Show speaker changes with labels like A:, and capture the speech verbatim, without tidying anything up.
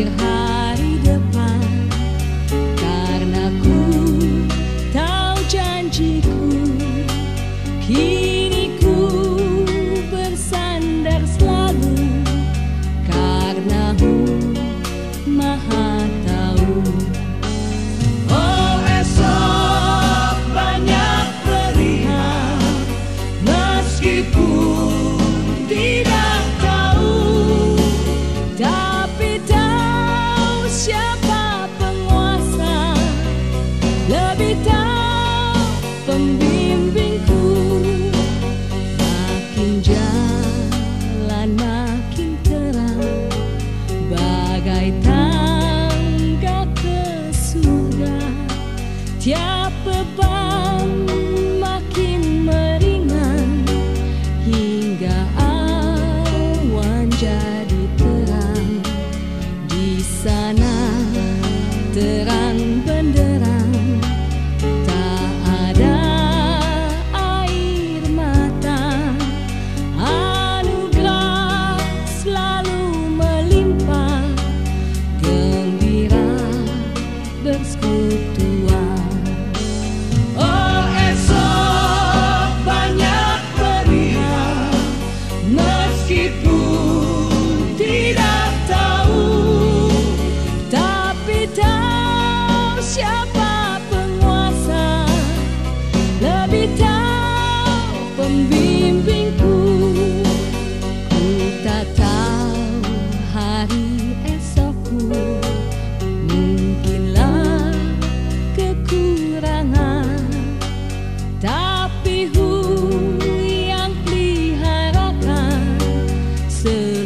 A: khawatir hari depan, karena ku tahu janjiku. Kini ku bersandar selalu, karena-Mu Maha tahu.
B: Oh, esok banyak pilihan, meskipun tidak tahu,
A: tapi tahu siapa penguasa, lebih tahu pembimbingku. Makin jalan makin terang, bagai tangga ke surga. Tiap beban makin meringan, hingga awan jadi terang. Di sana terang benderang, tak ada air mata. Anugerah selalu melimpah, gembira bersekutuan.
B: oh esok banyak pilihan, meskipun tidak tahu,
A: Tapi tahu siapa penguasa, lebih tahu pembimbingku. Ku tak tahu hari esokku, mungkinlah kekurangan, tapi Hu yang peliharakan